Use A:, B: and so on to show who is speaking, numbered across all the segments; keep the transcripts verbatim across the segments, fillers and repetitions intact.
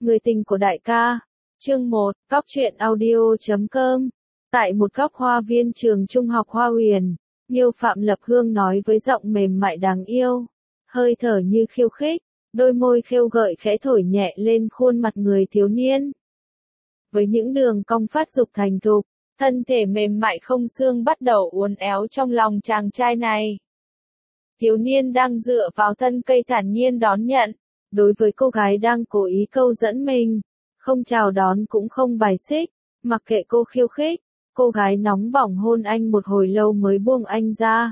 A: Người tình của đại ca. Chương một, Góc truyện audio chấm com. Tại một góc hoa viên trường trung học Hoa Huyền, Nghiêu Phạm Lập Hương nói với giọng mềm mại đáng yêu, hơi thở như khiêu khích, đôi môi khêu gợi khẽ thổi nhẹ lên khuôn mặt người thiếu niên. Với những đường cong phát dục thành thục, thân thể mềm mại không xương bắt đầu uốn éo trong lòng chàng trai này. Thiếu niên đang dựa vào thân cây thản nhiên đón nhận, đối với cô gái đang cố ý câu dẫn mình, không chào đón cũng không bài xích, mặc kệ cô khiêu khích, cô gái nóng bỏng hôn anh một hồi lâu mới buông anh ra.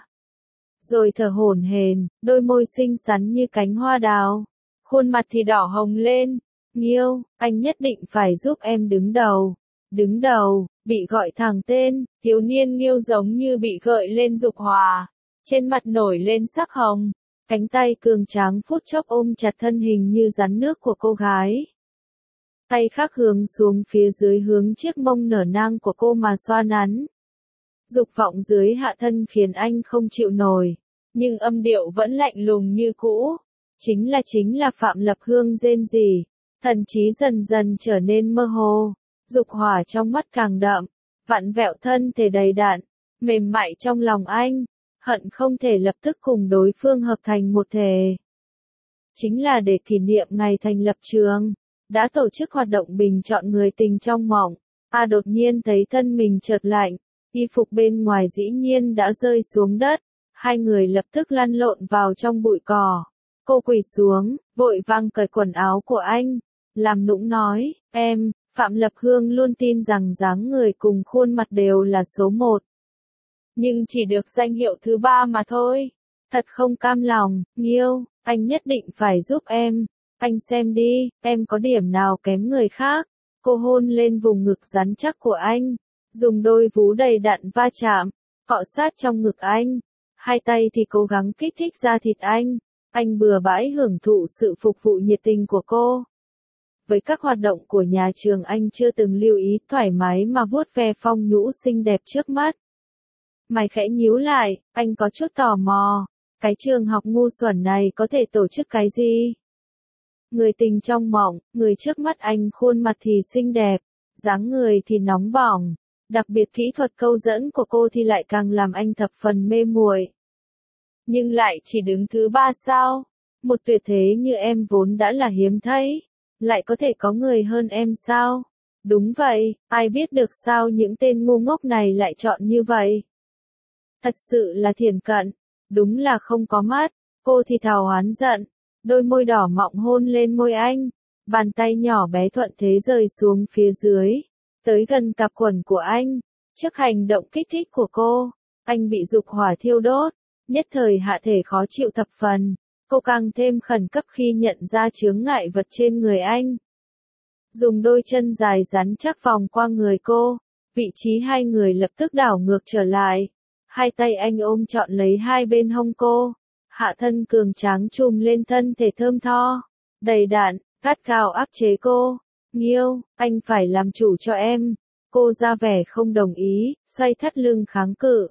A: Rồi thở hổn hển, đôi môi xinh xắn như cánh hoa đào, khuôn mặt thì đỏ hồng lên. Nghiêu, anh nhất định phải giúp em đứng đầu. Đứng đầu, bị gọi thẳng tên, thiếu niên Nghiêu giống như bị gợi lên dục hỏa, trên mặt nổi lên sắc hồng, cánh tay cường tráng phút chốc ôm chặt thân hình như rắn nước của cô gái. Tay khác hướng xuống phía dưới hướng chiếc mông nở nang của cô mà xoa nắn. Dục vọng dưới hạ thân khiến anh không chịu nổi, nhưng âm điệu vẫn lạnh lùng như cũ. Chính là chính là Phạm Lập Hương rên rỉ, thần trí dần dần trở nên mơ hồ, dục hỏa trong mắt càng đậm, vặn vẹo thân thể đầy đặn, mềm mại trong lòng anh, hận không thể lập tức cùng đối phương hợp thành một thể. Chính là để kỷ niệm ngày thành lập trường, đã tổ chức hoạt động bình chọn người tình trong mộng, A đột nhiên thấy thân mình chợt lạnh, y phục bên ngoài dĩ nhiên đã rơi xuống đất, hai người lập tức lăn lộn vào trong bụi cỏ. Cô quỳ xuống, vội vàng cởi quần áo của anh, làm nũng nói, em, Phạm Lập Hương luôn tin rằng dáng người cùng khuôn mặt đều là số một. Nhưng chỉ được danh hiệu thứ ba mà thôi. Thật không cam lòng, Nghiêu, anh nhất định phải giúp em. Anh xem đi, em có điểm nào kém người khác. Cô hôn lên vùng ngực rắn chắc của anh, dùng đôi vú đầy đặn va chạm, cọ sát trong ngực anh. Hai tay thì cố gắng kích thích da thịt anh. Anh bừa bãi hưởng thụ sự phục vụ nhiệt tình của cô. Với các hoạt động của nhà trường anh chưa từng lưu ý, thoải mái mà vuốt ve phong nhũ xinh đẹp trước mắt. Mày khẽ nhíu lại, anh có chút tò mò, cái trường học ngu xuẩn này có thể tổ chức cái gì? Người tình trong mộng, người trước mắt anh khuôn mặt thì xinh đẹp, dáng người thì nóng bỏng, đặc biệt kỹ thuật câu dẫn của cô thì lại càng làm anh thập phần mê muội. Nhưng lại chỉ đứng thứ ba sao? Một tuyệt thế như em vốn đã là hiếm thấy, lại có thể có người hơn em sao? Đúng vậy, ai biết được sao những tên ngu ngốc này lại chọn như vậy? Thật sự là thiển cận, đúng là không có mắt. Cô thì thào oán giận, đôi môi đỏ mọng hôn lên môi anh, bàn tay nhỏ bé thuận thế rơi xuống phía dưới, tới gần cặp quần của anh. Trước hành động kích thích của cô, anh bị dục hỏa thiêu đốt, nhất thời hạ thể khó chịu thập phần. Cô càng thêm khẩn cấp khi nhận ra chướng ngại vật trên người anh. Dùng đôi chân dài rắn chắc vòng qua người cô, vị trí hai người lập tức đảo ngược trở lại. Hai tay anh ôm trọn lấy hai bên hông cô, hạ thân cường tráng trùm lên thân thể thơm tho, đầy đặn, gắt gao áp chế cô. Nghiêu, anh phải làm chủ cho em. Cô ra vẻ không đồng ý, xoay thắt lưng kháng cự.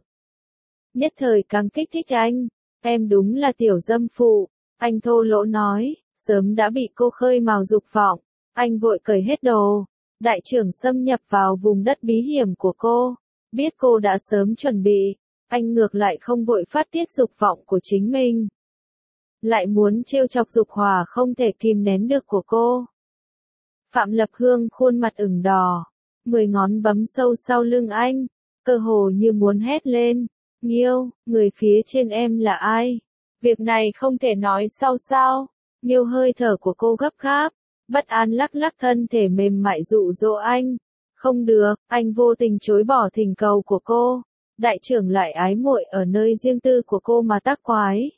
A: Nhất thời càng kích thích anh. Em đúng là tiểu dâm phụ, anh thô lỗ nói, sớm đã bị cô khơi mào dục vọng. Anh vội cởi hết đồ, đại trưởng xâm nhập vào vùng đất bí hiểm của cô, biết cô đã sớm chuẩn bị, anh ngược lại không vội phát tiết dục vọng của chính mình. Lại muốn trêu chọc dục hỏa không thể kìm nén được của cô. Phạm Lập Hương khuôn mặt ửng đỏ, mười ngón bấm sâu sau lưng anh, cơ hồ như muốn hét lên. Nghiêu, người phía trên em là ai? Việc này không thể nói sau sao? Nghiêu hơi thở của cô gấp gáp, bất an lắc lắc thân thể mềm mại dụ dỗ anh. Không được, anh vô tình chối bỏ thỉnh cầu của cô. Đại trưởng lại ái muội ở nơi riêng tư của cô mà tác quái.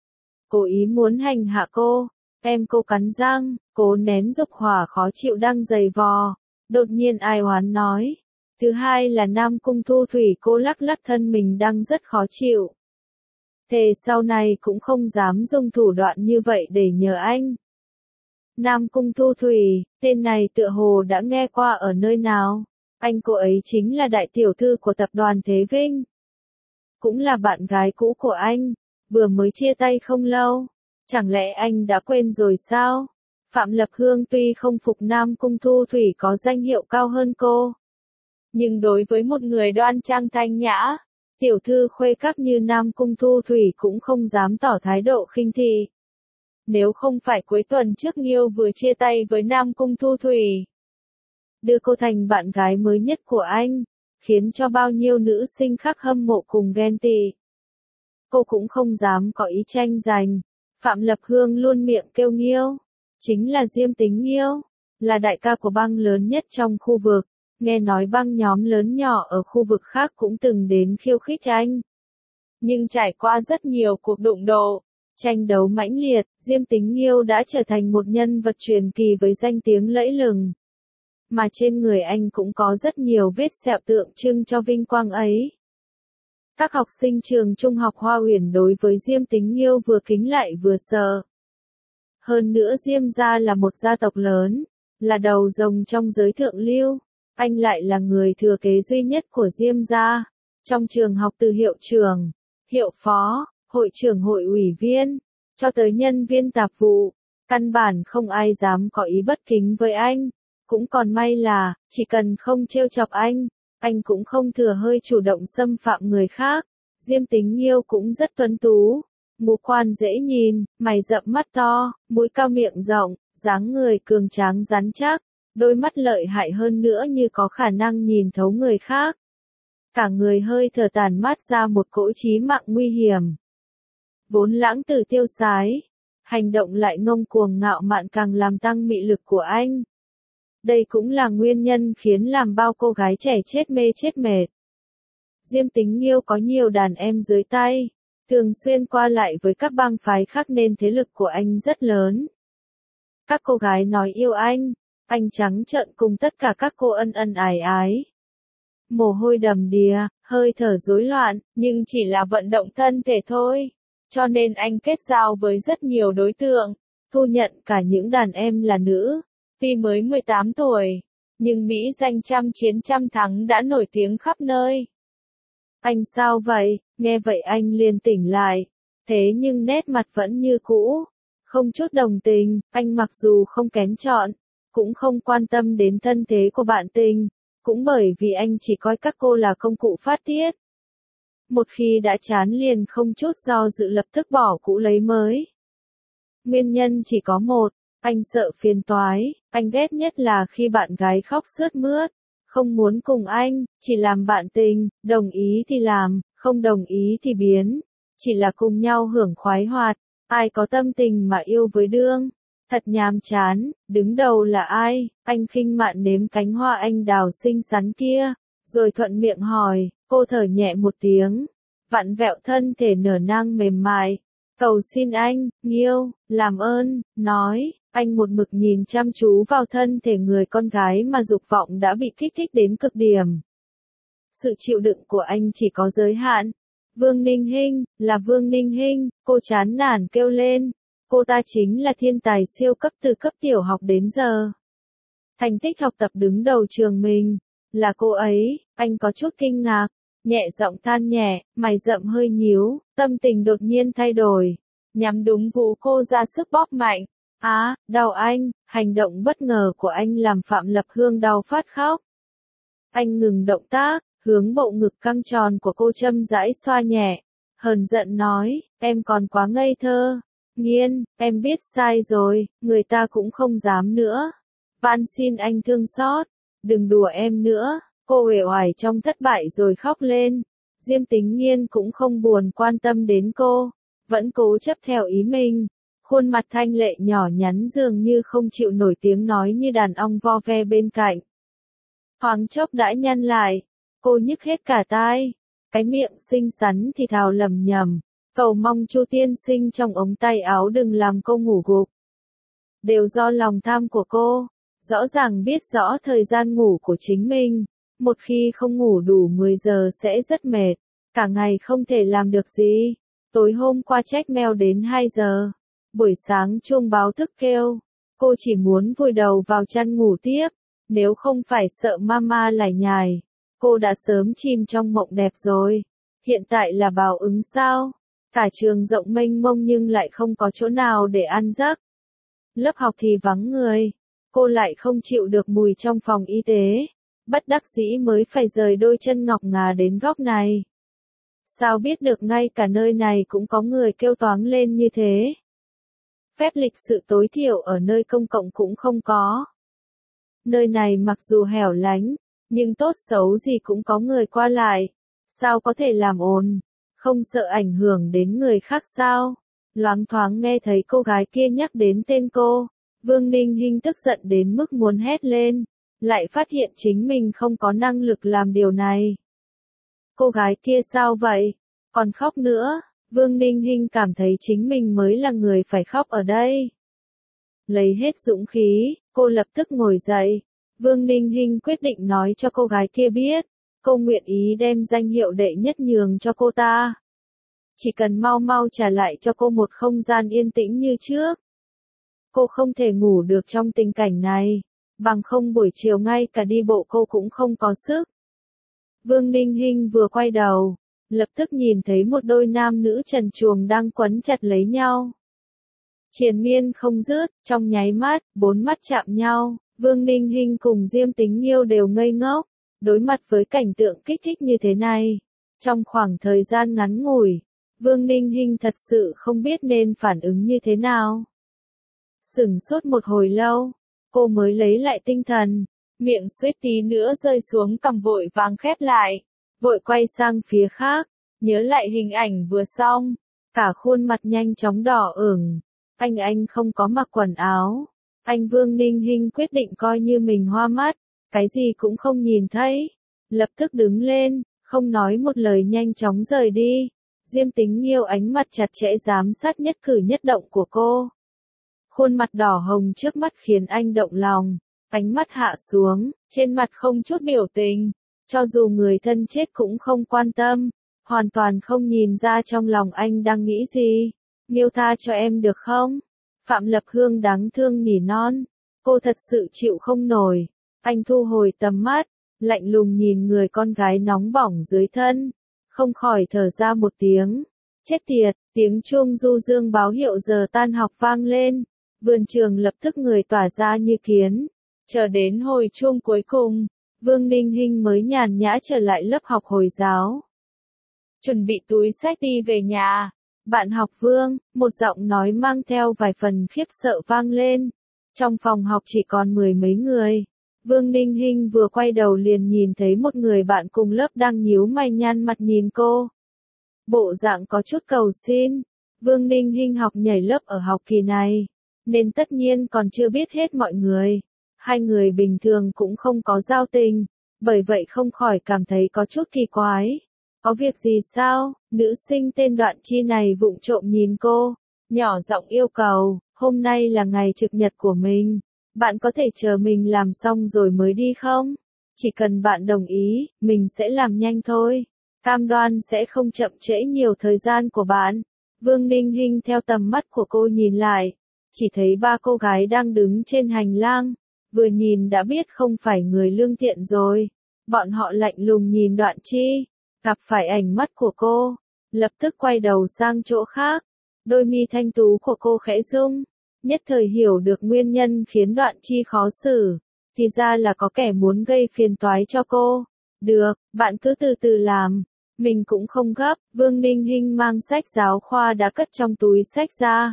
A: Cố ý muốn hành hạ cô. Em cô cắn răng, cố nén dục hỏa khó chịu đang dày vò. Đột nhiên ai oán nói. Thứ hai là Nam Cung Thu Thủy, cô lắc lắc thân mình đang rất khó chịu. Thề sau này cũng không dám dùng thủ đoạn như vậy để nhờ anh. Nam Cung Thu Thủy, tên này tựa hồ đã nghe qua ở nơi nào. Anh cô ấy chính là đại tiểu thư của tập đoàn Thế Vinh. Cũng là bạn gái cũ của anh, vừa mới chia tay không lâu. Chẳng lẽ anh đã quên rồi sao? Phạm Lập Hương tuy không phục Nam Cung Thu Thủy có danh hiệu cao hơn cô, nhưng đối với một người đoan trang thanh nhã, tiểu thư khuê các như Nam Cung Thu Thủy cũng không dám tỏ thái độ khinh thị. Nếu không phải cuối tuần trước Nghiêu vừa chia tay với Nam Cung Thu Thủy, đưa cô thành bạn gái mới nhất của anh, khiến cho bao nhiêu nữ sinh khác hâm mộ cùng ghen tị, cô cũng không dám có ý tranh giành. Phạm Lập Hương luôn miệng kêu Nghiêu, chính là Diêm Tính Nghiêu, là đại ca của băng lớn nhất trong khu vực, nghe nói băng nhóm lớn nhỏ ở khu vực khác cũng từng đến khiêu khích anh. Nhưng trải qua rất nhiều cuộc đụng độ, tranh đấu mãnh liệt, Diêm Tính Nghiêu đã trở thành một nhân vật truyền kỳ với danh tiếng lẫy lừng. Mà trên người anh cũng có rất nhiều vết sẹo tượng trưng cho vinh quang ấy. Các học sinh trường trung học Hoa Uyển đối với Diêm Tính Nghiêu vừa kính lại vừa sợ. Hơn nữa Diêm gia là một gia tộc lớn, là đầu rồng trong giới thượng lưu, anh lại là người thừa kế duy nhất của Diêm gia. Trong trường học từ hiệu trưởng, hiệu phó, hội trưởng hội ủy viên, cho tới nhân viên tạp vụ, căn bản không ai dám có ý bất kính với anh. Cũng còn may là, chỉ cần không trêu chọc anh, anh cũng không thừa hơi chủ động xâm phạm người khác. Diêm Tính Nghiêu cũng rất tuấn tú, ngũ quan dễ nhìn, mày rậm mắt to, mũi cao miệng rộng, dáng người cường tráng rắn chắc, đôi mắt lợi hại hơn nữa như có khả năng nhìn thấu người khác. Cả người hơi thở tàn mát ra một cỗ chí mạng nguy hiểm. Vốn lãng tử tiêu sái, hành động lại ngông cuồng ngạo mạn càng làm tăng mị lực của anh. Đây cũng là nguyên nhân khiến làm bao cô gái trẻ chết mê chết mệt. Diêm Tính Nghiêu có nhiều đàn em dưới tay, thường xuyên qua lại với các bang phái khác nên thế lực của anh rất lớn. Các cô gái nói yêu anh, anh trắng trợn cùng tất cả các cô ân ân ái ái. Mồ hôi đầm đìa, hơi thở rối loạn, nhưng chỉ là vận động thân thể thôi. Cho nên anh kết giao với rất nhiều đối tượng, thu nhận cả những đàn em là nữ. Tuy mới mười tám tuổi, nhưng Mỹ danh trăm chiến trăm thắng đã nổi tiếng khắp nơi. Anh sao vậy? Nghe vậy anh liền tỉnh lại. Thế nhưng nét mặt vẫn như cũ. Không chút đồng tình, anh mặc dù không kén chọn, cũng không quan tâm đến thân thế của bạn tình. Cũng bởi vì anh chỉ coi các cô là công cụ phát tiết. Một khi đã chán liền không chút do dự lập tức bỏ cũ lấy mới. Nguyên nhân chỉ có một. Anh sợ phiền toái, anh ghét nhất là khi bạn gái khóc sướt mướt, không muốn cùng anh, chỉ làm bạn tình, đồng ý thì làm, không đồng ý thì biến, chỉ là cùng nhau hưởng khoái hoạt, ai có tâm tình mà yêu với đương, thật nhàm chán, đứng đầu là ai, anh khinh mạn nếm cánh hoa anh đào xinh xắn kia, rồi thuận miệng hỏi, cô thở nhẹ một tiếng, vặn vẹo thân thể nở nang mềm mại, cầu xin anh, Nghiêu, làm ơn, nói. Anh một mực nhìn chăm chú vào thân thể người con gái mà dục vọng đã bị kích thích đến cực điểm. Sự chịu đựng của anh chỉ có giới hạn. Vương Ninh Hinh, là Vương Ninh Hinh, cô chán nản kêu lên. Cô ta chính là thiên tài siêu cấp từ cấp tiểu học đến giờ. Thành tích học tập đứng đầu trường mình. Là cô ấy, anh có chút kinh ngạc. Nhẹ giọng than nhẹ, mày rậm hơi nhíu, tâm tình đột nhiên thay đổi. Nhắm đúng vú cô ra sức bóp mạnh. Á, à, đau anh, hành động bất ngờ của anh làm Phạm Lập Hương đau phát khóc. Anh ngừng động tác, hướng bộ ngực căng tròn của cô châm rãi xoa nhẹ, hờn giận nói, em còn quá ngây thơ. Nghiên, em biết sai rồi, người ta cũng không dám nữa. Van xin anh thương xót, đừng đùa em nữa. Cô uể oải trong thất bại rồi khóc lên. Diêm Tính Nghiên cũng không buồn quan tâm đến cô, vẫn cố chấp theo ý mình. Khuôn mặt thanh lệ nhỏ nhắn dường như không chịu nổi tiếng nói như đàn ong vo ve bên cạnh. Thoáng chốc đã nhăn lại, cô nhức hết cả tai, cái miệng xinh xắn thì thào lầm nhầm, cầu mong Chu tiên sinh trong ống tay áo đừng làm cô ngủ gục. Đều do lòng tham của cô, rõ ràng biết rõ thời gian ngủ của chính mình, một khi không ngủ đủ mười giờ sẽ rất mệt, cả ngày không thể làm được gì. Tối hôm qua check mail đến hai giờ. Buổi sáng chuông báo thức kêu, cô chỉ muốn vùi đầu vào chăn ngủ tiếp, nếu không phải sợ mama lải nhải, cô đã sớm chìm trong mộng đẹp rồi. Hiện tại là báo ứng sao? Cả trường rộng mênh mông nhưng lại không có chỗ nào để ăn giấc. Lớp học thì vắng người. Cô lại không chịu được mùi trong phòng y tế. Bất đắc dĩ mới phải rời đôi chân ngọc ngà đến góc này. Sao biết được ngay cả nơi này cũng có người kêu toáng lên như thế. Phép lịch sự tối thiểu ở nơi công cộng cũng không có. Nơi này mặc dù hẻo lánh, nhưng tốt xấu gì cũng có người qua lại. Sao có thể làm ồn, không sợ ảnh hưởng đến người khác sao? Loáng thoáng nghe thấy cô gái kia nhắc đến tên cô, Vương Ninh Hinh tức giận đến mức muốn hét lên, lại phát hiện chính mình không có năng lực làm điều này. Cô gái kia sao vậy? Còn khóc nữa, Vương Ninh Hinh cảm thấy chính mình mới là người phải khóc ở đây. Lấy hết dũng khí, cô lập tức ngồi dậy. Vương Ninh Hinh quyết định nói cho cô gái kia biết, cô nguyện ý đem danh hiệu đệ nhất nhường cho cô ta. Chỉ cần mau mau trả lại cho cô một không gian yên tĩnh như trước. Cô không thể ngủ được trong tình cảnh này, bằng không buổi chiều ngay cả đi bộ cô cũng không có sức. Vương Ninh Hinh vừa quay đầu, lập tức nhìn thấy một đôi nam nữ trần truồng đang quấn chặt lấy nhau. Triền miên không dứt, trong nháy mắt, bốn mắt chạm nhau, Vương Ninh Hinh cùng Diêm Tính Nghiêu đều ngây ngốc, đối mặt với cảnh tượng kích thích như thế này. Trong khoảng thời gian ngắn ngủi, Vương Ninh Hinh thật sự không biết nên phản ứng như thế nào. Sửng sốt một hồi lâu, cô mới lấy lại tinh thần, miệng suýt tí nữa rơi xuống cằm vội vàng khép lại, vội quay sang phía khác, nhớ lại hình ảnh vừa xong, cả khuôn mặt nhanh chóng đỏ ửng. Anh anh không có mặc quần áo. Anh Vương Ninh Hinh quyết định coi như mình hoa mắt, cái gì cũng không nhìn thấy. Lập tức đứng lên, không nói một lời nhanh chóng rời đi. Diêm Tính Nghiêu ánh mặt chặt chẽ giám sát nhất cử nhất động của cô. Khuôn mặt đỏ hồng trước mắt khiến anh động lòng, ánh mắt hạ xuống, trên mặt không chút biểu tình. Cho dù người thân chết cũng không quan tâm, hoàn toàn không nhìn ra trong lòng anh đang nghĩ gì. Nghiêu tha cho em được không? Phạm Lập Hương đáng thương nỉ non. Cô thật sự chịu không nổi. Anh thu hồi tầm mắt, lạnh lùng nhìn người con gái nóng bỏng dưới thân. Không khỏi thở ra một tiếng. Chết tiệt, tiếng chuông du dương báo hiệu giờ tan học vang lên. Vườn trường lập tức người tỏa ra như kiến. Chờ đến hồi chuông cuối cùng, Vương Ninh Hinh mới nhàn nhã trở lại lớp học Hồi giáo. Chuẩn bị túi sách đi về nhà. Bạn học Vương, một giọng nói mang theo vài phần khiếp sợ vang lên. Trong phòng học chỉ còn mười mấy người. Vương Ninh Hinh vừa quay đầu liền nhìn thấy một người bạn cùng lớp đang nhíu mày nhăn mặt nhìn cô. Bộ dạng có chút cầu xin. Vương Ninh Hinh học nhảy lớp ở học kỳ này, nên tất nhiên còn chưa biết hết mọi người. Hai người bình thường cũng không có giao tình, bởi vậy không khỏi cảm thấy có chút kỳ quái. Có việc gì sao? Nữ sinh tên Đoạn Chi này vụng trộm nhìn cô, nhỏ giọng yêu cầu, hôm nay là ngày trực nhật của mình, bạn có thể chờ mình làm xong rồi mới đi không? Chỉ cần bạn đồng ý, mình sẽ làm nhanh thôi, cam đoan sẽ không chậm trễ nhiều thời gian của bạn. Vương Ninh Hinh theo tầm mắt của cô nhìn lại, chỉ thấy ba cô gái đang đứng trên hành lang, vừa nhìn đã biết không phải người lương thiện rồi. Bọn họ lạnh lùng nhìn Đoạn Chi, gặp phải ánh mắt của cô, lập tức quay đầu sang chỗ khác. Đôi mi thanh tú của cô khẽ rung, nhất thời hiểu được nguyên nhân khiến Đoạn Chi khó xử, thì ra là có kẻ muốn gây phiền toái cho cô. Được, bạn cứ từ từ làm, mình cũng không gấp. Vương Ninh Hinh mang sách giáo khoa đã cất trong túi sách ra.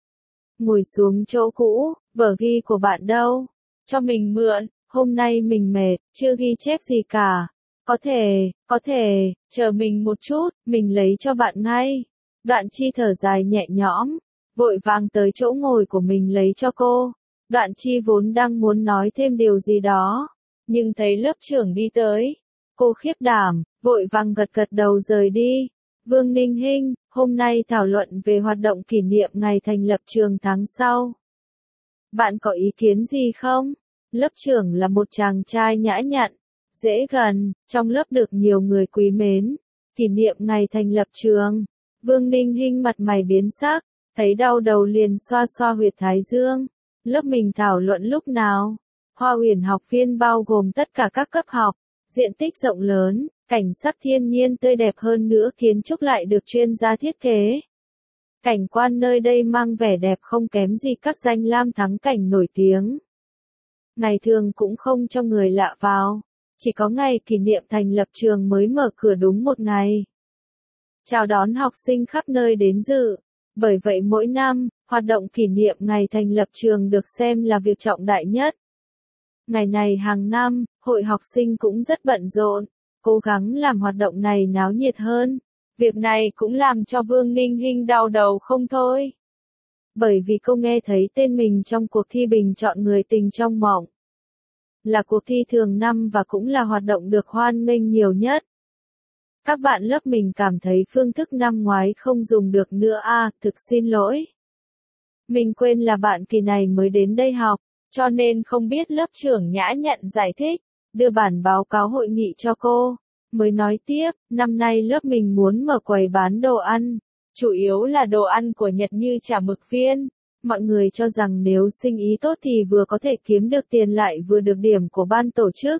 A: Ngồi xuống chỗ cũ, vở ghi của bạn đâu? Cho mình mượn, hôm nay mình mệt, chưa ghi chép gì cả. Có thể, có thể, chờ mình một chút, mình lấy cho bạn ngay. Đoạn Chi thở dài nhẹ nhõm, vội vàng tới chỗ ngồi của mình lấy cho cô. Đoạn Chi vốn đang muốn nói thêm điều gì đó, nhưng thấy lớp trưởng đi tới. Cô khiếp đảm, vội vàng gật gật đầu rời đi. Vương Ninh Hinh, hôm nay thảo luận về hoạt động kỷ niệm ngày thành lập trường tháng sau. Bạn có ý kiến gì không? Lớp trưởng là một chàng trai nhã nhặn, dễ gần, trong lớp được nhiều người quý mến. Kỷ niệm ngày thành lập trường. Vương Ninh Hinh mặt mày biến sắc, thấy đau đầu liền xoa xoa huyệt thái dương. Lớp mình thảo luận lúc nào? Hoa Huyền học viên bao gồm tất cả các cấp học, diện tích rộng lớn, cảnh sắc thiên nhiên tươi đẹp hơn nữa, kiến trúc lại được chuyên gia thiết kế. Cảnh quan nơi đây mang vẻ đẹp không kém gì các danh lam thắng cảnh nổi tiếng. Ngày thường cũng không cho người lạ vào, chỉ có ngày kỷ niệm thành lập trường mới mở cửa đúng một ngày. Chào đón học sinh khắp nơi đến dự. Bởi vậy mỗi năm, hoạt động kỷ niệm ngày thành lập trường được xem là việc trọng đại nhất. Ngày này hàng năm, hội học sinh cũng rất bận rộn, cố gắng làm hoạt động này náo nhiệt hơn. Việc này cũng làm cho Vương Ninh Hinh đau đầu không thôi. Bởi vì cô nghe thấy tên mình trong cuộc thi bình chọn người tình trong mộng. Là cuộc thi thường năm và cũng là hoạt động được hoan nghênh nhiều nhất. Các bạn lớp mình cảm thấy phương thức năm ngoái không dùng được nữa à, thực xin lỗi. Mình quên là bạn kỳ này mới đến đây học, cho nên không biết lớp trưởng nhã nhặn giải thích, đưa bản báo cáo hội nghị cho cô. Mới nói tiếp, năm nay lớp mình muốn mở quầy bán đồ ăn, chủ yếu là đồ ăn của Nhật như chả mực viên. Mọi người cho rằng nếu sinh ý tốt thì vừa có thể kiếm được tiền lại vừa được điểm của ban tổ chức.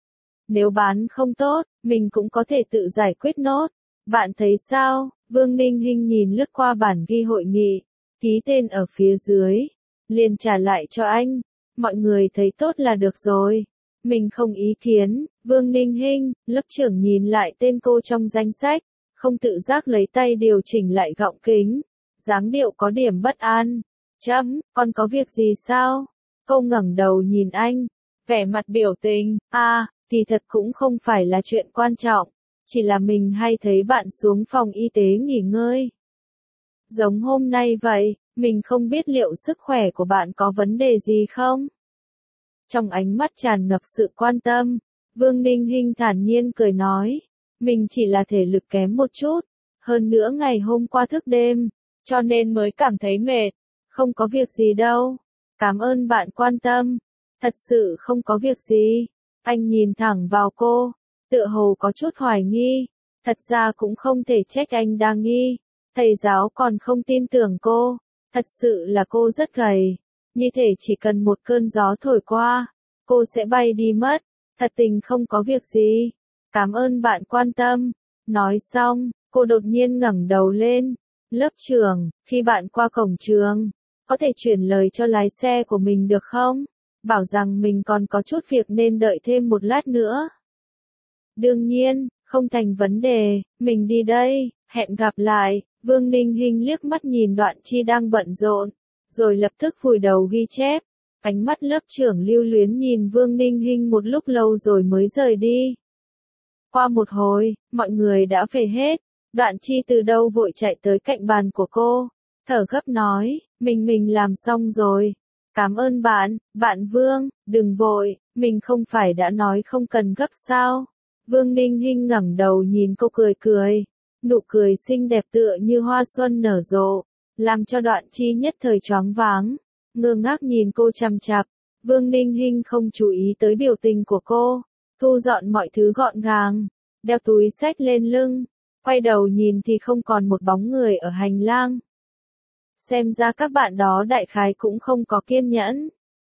A: Nếu bán không tốt, mình cũng có thể tự giải quyết nốt. Bạn thấy sao? Vương Ninh Hinh nhìn lướt qua bản ghi hội nghị, ký tên ở phía dưới, liền trả lại cho anh. Mọi người thấy tốt là được rồi. Mình không ý kiến. Vương Ninh Hinh, lớp trưởng nhìn lại tên cô trong danh sách, không tự giác lấy tay điều chỉnh lại gọng kính. Dáng điệu có điểm bất an. Chấm, con có việc gì sao? Cô ngẩng đầu nhìn anh, vẻ mặt biểu tình. À, thì thật cũng không phải là chuyện quan trọng, chỉ là mình hay thấy bạn xuống phòng y tế nghỉ ngơi. Giống hôm nay vậy, mình không biết liệu sức khỏe của bạn có vấn đề gì không? Trong ánh mắt tràn ngập sự quan tâm, Vương Ninh Hinh thản nhiên cười nói, mình chỉ là thể lực kém một chút, hơn nữa ngày hôm qua thức đêm, cho nên mới cảm thấy mệt, không có việc gì đâu, cảm ơn bạn quan tâm, thật sự không có việc gì. Anh nhìn thẳng vào cô, tựa hồ có chút hoài nghi, thật ra cũng không thể trách anh đa nghi, thầy giáo còn không tin tưởng cô, thật sự là cô rất gầy, như thể chỉ cần một cơn gió thổi qua, cô sẽ bay đi mất, thật tình không có việc gì, cảm ơn bạn quan tâm. Nói xong, cô đột nhiên ngẩng đầu lên, lớp trưởng, khi bạn qua cổng trường, có thể chuyển lời cho lái xe của mình được không? Bảo rằng mình còn có chút việc nên đợi thêm một lát nữa. Đương nhiên, không thành vấn đề, mình đi đây, hẹn gặp lại. Vương Ninh Hinh liếc mắt nhìn Đoạn Chi đang bận rộn, rồi lập tức vùi đầu ghi chép. Ánh mắt lớp trưởng lưu luyến nhìn Vương Ninh Hinh một lúc lâu rồi mới rời đi. Qua một hồi, mọi người đã về hết, Đoạn Chi từ đâu vội chạy tới cạnh bàn của cô, thở gấp nói, mình mình làm xong rồi. Cảm ơn bạn, bạn Vương, đừng vội, mình không phải đã nói không cần gấp sao. Vương Ninh Hinh ngẩng đầu nhìn cô cười cười, nụ cười xinh đẹp tựa như hoa xuân nở rộ, làm cho Đoạn Chi nhất thời choáng váng, ngơ ngác nhìn cô chằm chằm. Vương Ninh Hinh không chú ý tới biểu tình của cô, thu dọn mọi thứ gọn gàng, đeo túi xách lên lưng, quay đầu nhìn thì không còn một bóng người ở hành lang. Xem ra các bạn đó đại khái cũng không có kiên nhẫn.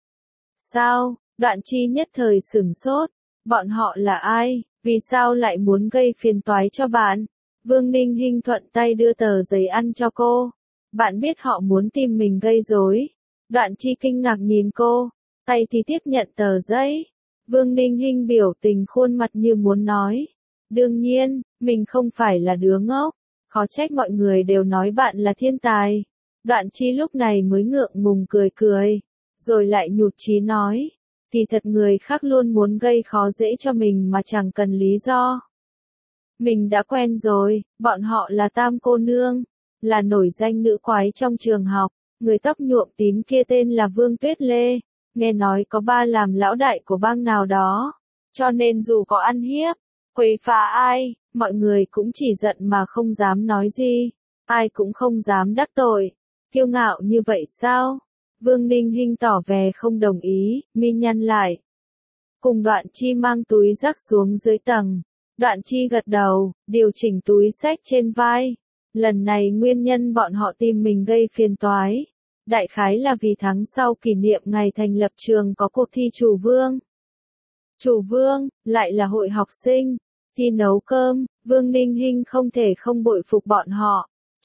A: Sao? Đoạn Chi nhất thời sửng sốt. Bọn họ là ai? Vì sao lại muốn gây phiền toái cho bạn? Vương Ninh Hinh thuận tay đưa tờ giấy ăn cho cô. Bạn biết họ muốn tìm mình gây rối. Đoạn Chi kinh ngạc nhìn cô, tay thì tiếp nhận tờ giấy. Vương Ninh Hinh biểu tình khuôn mặt như muốn nói. Đương nhiên, mình không phải là đứa ngốc. Khó trách mọi người đều nói bạn là thiên tài. Đoạn Chi lúc này mới ngượng ngùng cười cười, rồi lại nhụt chí nói, thì thật người khác luôn muốn gây khó dễ cho mình mà chẳng cần lý do. Mình đã quen rồi, bọn họ là Tam cô nương, là nổi danh nữ quái trong trường học, người tóc nhuộm tím kia tên là Vương Tuyết Lê, nghe nói có ba làm lão đại của bang nào đó, cho nên dù có ăn hiếp, quấy phá ai, mọi người cũng chỉ giận mà không dám nói gì, ai cũng không dám đắc tội. Kiêu ngạo như vậy sao? Vương Ninh Hinh tỏ vẻ không đồng ý, mi nhăn lại. Cùng Đoạn Chi mang túi rác xuống dưới tầng. Đoạn Chi gật đầu, điều chỉnh túi xách trên vai. Lần này nguyên nhân bọn họ tìm mình gây phiền toái. Đại khái là vì tháng sau kỷ niệm ngày thành lập trường có cuộc thi chủ vương. Chủ vương, lại là hội học sinh. Thi nấu cơm, Vương Ninh Hinh không thể không bội phục bọn họ.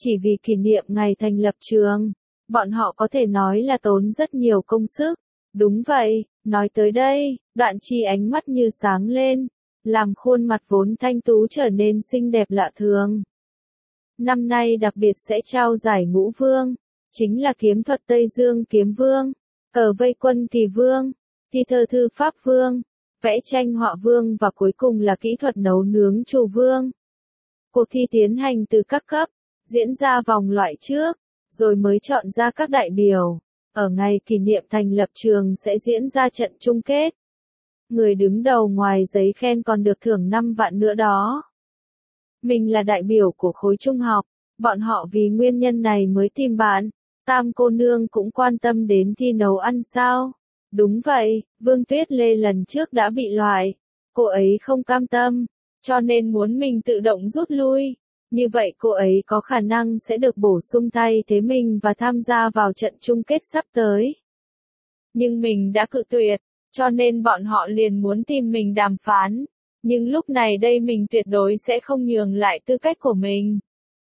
A: Chỉ vì kỷ niệm ngày thành lập trường, bọn họ có thể nói là tốn rất nhiều công sức. Đúng vậy, nói tới đây, Đoạn Chi ánh mắt như sáng lên, làm khuôn mặt vốn thanh tú trở nên xinh đẹp lạ thường. Năm nay đặc biệt sẽ trao giải Ngũ Vương, chính là kiếm thuật Tây Dương Kiếm Vương, cờ vây quân Kỳ Vương, thi thơ thư Pháp Vương, vẽ tranh họa Vương và cuối cùng là kỹ thuật nấu nướng Trù Vương. Cuộc thi tiến hành từ các cấp, diễn ra vòng loại trước, rồi mới chọn ra các đại biểu. Ở ngày kỷ niệm thành lập trường sẽ diễn ra trận chung kết. Người đứng đầu ngoài giấy khen còn được thưởng năm vạn nữa đó. Mình là đại biểu của khối trung học, bọn họ vì nguyên nhân này mới tìm bạn. Tam cô nương cũng quan tâm đến thi nấu ăn sao? Đúng vậy, Vương Tuyết Lê lần trước đã bị loại. Cô ấy không cam tâm, cho nên muốn mình tự động rút lui. Như vậy cô ấy có khả năng sẽ được bổ sung thay thế mình và tham gia vào trận chung kết sắp tới. Nhưng mình đã cự tuyệt, cho nên bọn họ liền muốn tìm mình đàm phán. Nhưng lúc này đây mình tuyệt đối sẽ không nhường lại tư cách của mình.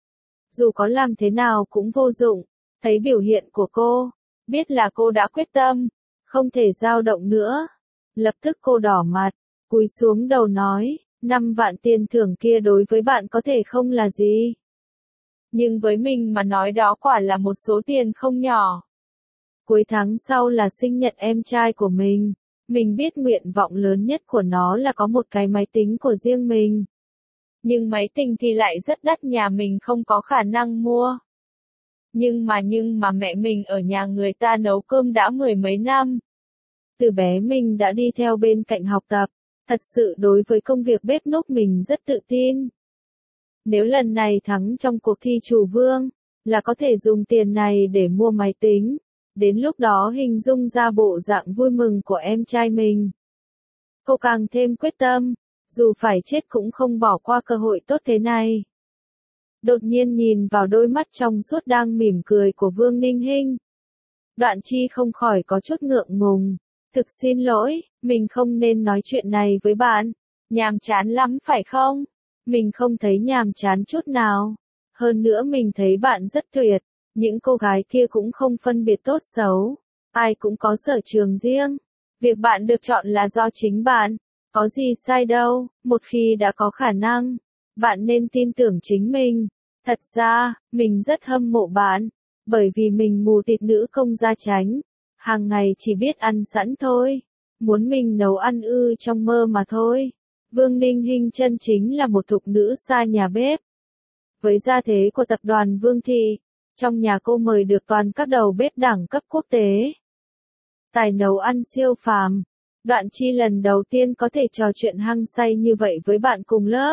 A: Dù có làm thế nào cũng vô dụng, thấy biểu hiện của cô, biết là cô đã quyết tâm, không thể dao động nữa. Lập tức cô đỏ mặt, cúi xuống đầu nói. Năm vạn tiền thưởng kia đối với bạn có thể không là gì. Nhưng với mình mà nói đó quả là một số tiền không nhỏ. Cuối tháng sau là sinh nhật em trai của mình. Mình biết nguyện vọng lớn nhất của nó là có một cái máy tính của riêng mình. Nhưng máy tính thì lại rất đắt, nhà mình không có khả năng mua. Nhưng mà nhưng mà mẹ mình ở nhà người ta nấu cơm đã mười mấy năm. Từ bé mình đã đi theo bên cạnh học tập. Thật sự đối với công việc bếp núc mình rất tự tin. Nếu lần này thắng trong cuộc thi Trù Vương, là có thể dùng tiền này để mua máy tính. Đến lúc đó hình dung ra bộ dạng vui mừng của em trai mình. Cô càng thêm quyết tâm, dù phải chết cũng không bỏ qua cơ hội tốt thế này. Đột nhiên nhìn vào đôi mắt trong suốt đang mỉm cười của Vương Ninh Hinh. Đoạn Chi không khỏi có chút ngượng ngùng. Thực xin lỗi, mình không nên nói chuyện này với bạn. Nhàm chán lắm phải không? Mình không thấy nhàm chán chút nào. Hơn nữa mình thấy bạn rất tuyệt. Những cô gái kia cũng không phân biệt tốt xấu. Ai cũng có sở trường riêng. Việc bạn được chọn là do chính bạn. Có gì sai đâu, một khi đã có khả năng. Bạn nên tin tưởng chính mình. Thật ra, mình rất hâm mộ bạn. Bởi vì mình mù tịt nữ công gia chánh. Hàng ngày chỉ biết ăn sẵn thôi. Muốn mình nấu ăn ư trong mơ mà thôi. Vương Ninh Hinh chân chính là một thục nữ xa nhà bếp. Với gia thế của tập đoàn Vương Thị, trong nhà cô mời được toàn các đầu bếp đẳng cấp quốc tế. Tài nấu ăn siêu phàm. Đoạn Chi lần đầu tiên có thể trò chuyện hăng say như vậy với bạn cùng lớp.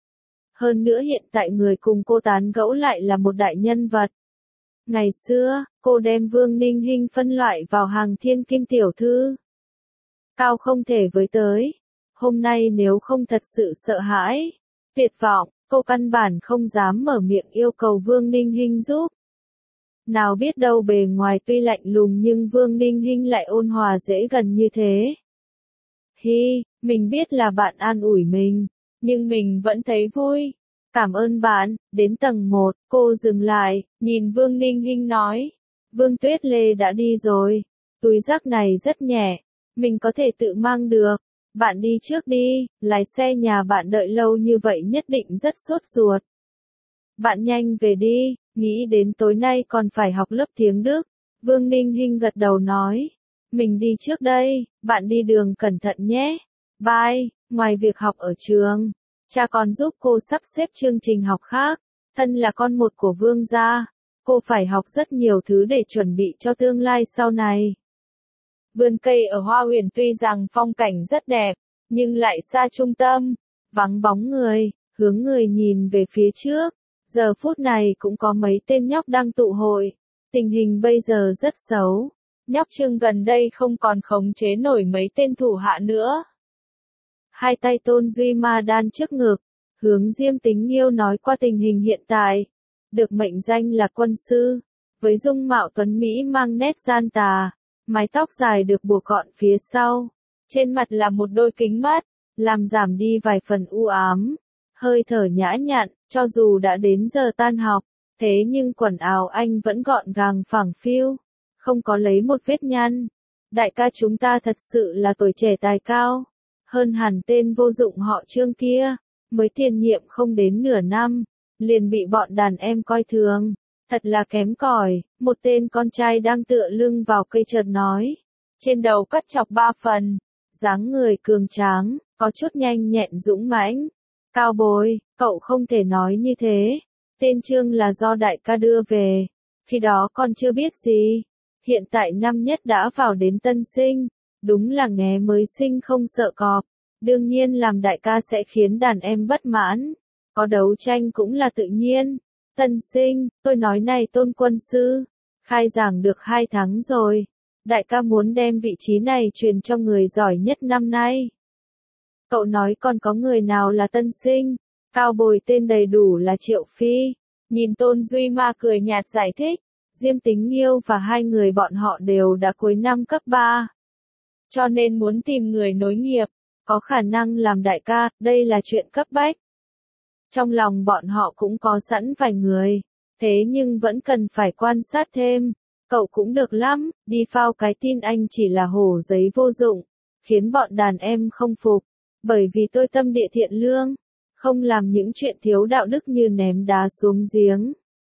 A: Hơn nữa hiện tại người cùng cô tán gẫu lại là một đại nhân vật. Ngày xưa, cô đem Vương Ninh Hinh phân loại vào hàng thiên kim tiểu thư. Cao không thể với tới. Hôm nay nếu không thật sự sợ hãi, tuyệt vọng, cô căn bản không dám mở miệng yêu cầu Vương Ninh Hinh giúp. Nào biết đâu bề ngoài tuy lạnh lùng nhưng Vương Ninh Hinh lại ôn hòa dễ gần như thế. Hi, mình biết là bạn an ủi mình, nhưng mình vẫn thấy vui. Cảm ơn bạn, đến tầng một, cô dừng lại, nhìn Vương Ninh Hinh nói. Vương Tuyết Lê đã đi rồi, túi rác này rất nhẹ, mình có thể tự mang được. Bạn đi trước đi, lái xe nhà bạn đợi lâu như vậy nhất định rất sốt ruột. Bạn nhanh về đi, nghĩ đến tối nay còn phải học lớp tiếng Đức. Vương Ninh Hinh gật đầu nói. Mình đi trước đây, bạn đi đường cẩn thận nhé. Bye, ngoài việc học ở trường, cha còn giúp cô sắp xếp chương trình học khác. Thân là con một của Vương gia, cô phải học rất nhiều thứ để chuẩn bị cho tương lai sau này. Vườn cây ở Hoa Huyền tuy rằng phong cảnh rất đẹp, nhưng lại xa trung tâm, vắng bóng người, hướng người nhìn về phía trước. Giờ phút này cũng có mấy tên nhóc đang tụ hội. Tình hình bây giờ rất xấu. Nhóc Trương gần đây không còn khống chế nổi mấy tên thủ hạ nữa. Hai tay Tôn Duy Ma đan trước ngực, hướng Diêm Tính Nghiêu nói qua tình hình hiện tại. Được mệnh danh là quân sư, với dung mạo tuấn Mỹ mang nét gian tà, mái tóc dài được buộc gọn phía sau, trên mặt là một đôi kính mắt, làm giảm đi vài phần u ám, hơi thở nhã nhặn, cho dù đã đến giờ tan học, Thế nhưng quần áo anh vẫn gọn gàng phẳng phiu, không có lấy một vết nhăn. Đại ca chúng ta thật sự là tuổi trẻ tài cao, hơn hẳn tên vô dụng họ Trương kia, mới tiền nhiệm không đến nửa năm, liền bị bọn đàn em coi thường, thật là kém cỏi. Một tên con trai đang tựa lưng vào cây chợt nói, trên đầu cắt chọc ba phần, dáng người cường tráng, có chút nhanh nhẹn dũng mãnh. Cao bối, cậu không thể nói như thế, tên Trương là do đại ca đưa về, khi đó con chưa biết gì, hiện tại năm nhất đã vào đến tân sinh, đúng là nghé mới sinh không sợ cọp, đương nhiên làm đại ca sẽ khiến đàn em bất mãn, có đấu tranh cũng là tự nhiên. Tân sinh, tôi nói này Tôn quân sư, khai giảng được hai tháng rồi, đại ca muốn đem vị trí này truyền cho người giỏi nhất năm nay. Cậu nói còn có người nào là tân sinh? Cao bồi tên đầy đủ là Triệu Phi. Nhìn Tôn Duy Ma cười nhạt giải thích, Diêm Tính Nghiêu và hai người bọn họ đều đã cuối năm cấp ba. Cho nên muốn tìm người nối nghiệp, có khả năng làm đại ca, đây là chuyện cấp bách. Trong lòng bọn họ cũng có sẵn vài người, thế nhưng vẫn cần phải quan sát thêm. Cậu cũng được lắm, đi phao cái tin anh chỉ là hổ giấy vô dụng, khiến bọn đàn em không phục. Bởi vì tôi tâm địa thiện lương, không làm những chuyện thiếu đạo đức như ném đá xuống giếng.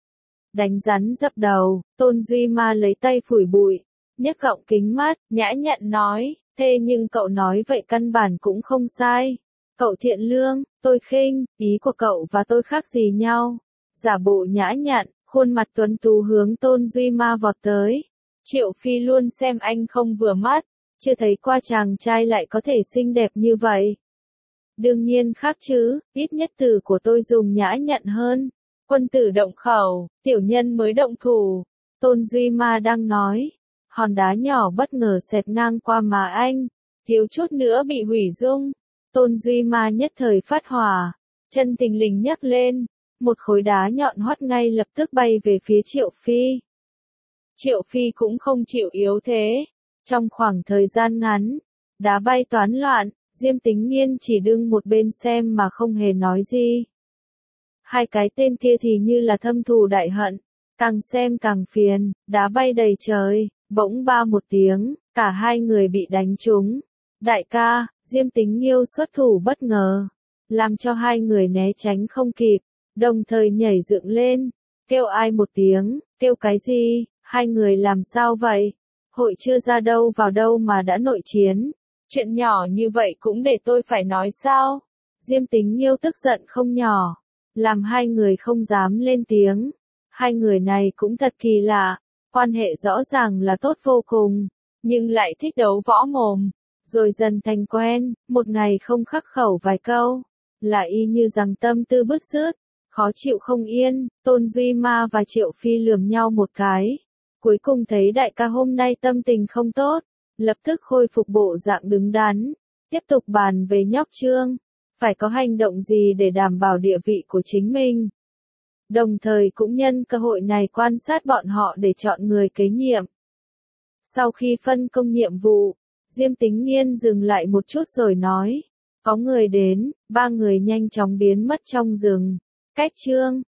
A: Đánh rắn dập đầu, Tôn Duy Ma lấy tay phủi bụi, nhấc gọng kính mắt, nhã nhặn nói, thế nhưng cậu nói vậy căn bản cũng không sai. Cậu thiện lương, tôi khinh, ý của cậu và tôi khác gì nhau. Giả bộ nhã nhặn, khuôn mặt tuấn tú hướng Tôn Duy Ma vọt tới. Triệu Phi luôn xem anh không vừa mắt, chưa thấy qua chàng trai lại có thể xinh đẹp như vậy. Đương nhiên khác chứ, ít nhất từ của tôi dùng nhã nhặn hơn. Quân tử động khẩu, tiểu nhân mới động thủ. Tôn Duy Ma đang nói, hòn đá nhỏ bất ngờ xẹt ngang qua má anh, thiếu chút nữa bị hủy dung. Tôn Duy Ma nhất thời phát hỏa, chân thình lình nhấc lên, một khối đá nhọn hoắt ngay lập tức bay về phía Triệu Phi. Triệu Phi cũng không chịu yếu thế, trong khoảng thời gian ngắn, đá bay toán loạn, Diêm Tính Nghiên chỉ đứng một bên xem mà không hề nói gì. Hai cái tên kia thì như là thâm thù đại hận, càng xem càng phiền, đá bay đầy trời, bỗng ba một tiếng, cả hai người bị đánh trúng. Đại ca, Diêm Tính Nghiêu xuất thủ bất ngờ, làm cho hai người né tránh không kịp, đồng thời nhảy dựng lên, kêu ai một tiếng, kêu cái gì, hai người làm sao vậy? Hội chưa ra đâu vào đâu mà đã nội chiến, chuyện nhỏ như vậy cũng để tôi phải nói sao? Diêm Tính Nghiêu tức giận không nhỏ, làm hai người không dám lên tiếng, hai người này cũng thật kỳ lạ, quan hệ rõ ràng là tốt vô cùng, nhưng lại thích đấu võ mồm. Rồi dần thành quen, một ngày không khắc khẩu vài câu, là y như rằng tâm tư bứt rứt, khó chịu không yên. Tôn Duy Ma và Triệu Phi lườm nhau một cái, cuối cùng thấy đại ca hôm nay tâm tình không tốt, lập tức khôi phục bộ dạng đứng đắn, tiếp tục bàn về nhóc Trương, phải có hành động gì để đảm bảo địa vị của chính mình. Đồng thời cũng nhân cơ hội này quan sát bọn họ để chọn người kế nhiệm. Sau khi phân công nhiệm vụ, Diêm Tính Nghiên dừng lại một chút rồi nói, có người đến, ba người nhanh chóng biến mất trong rừng. Cách Trương,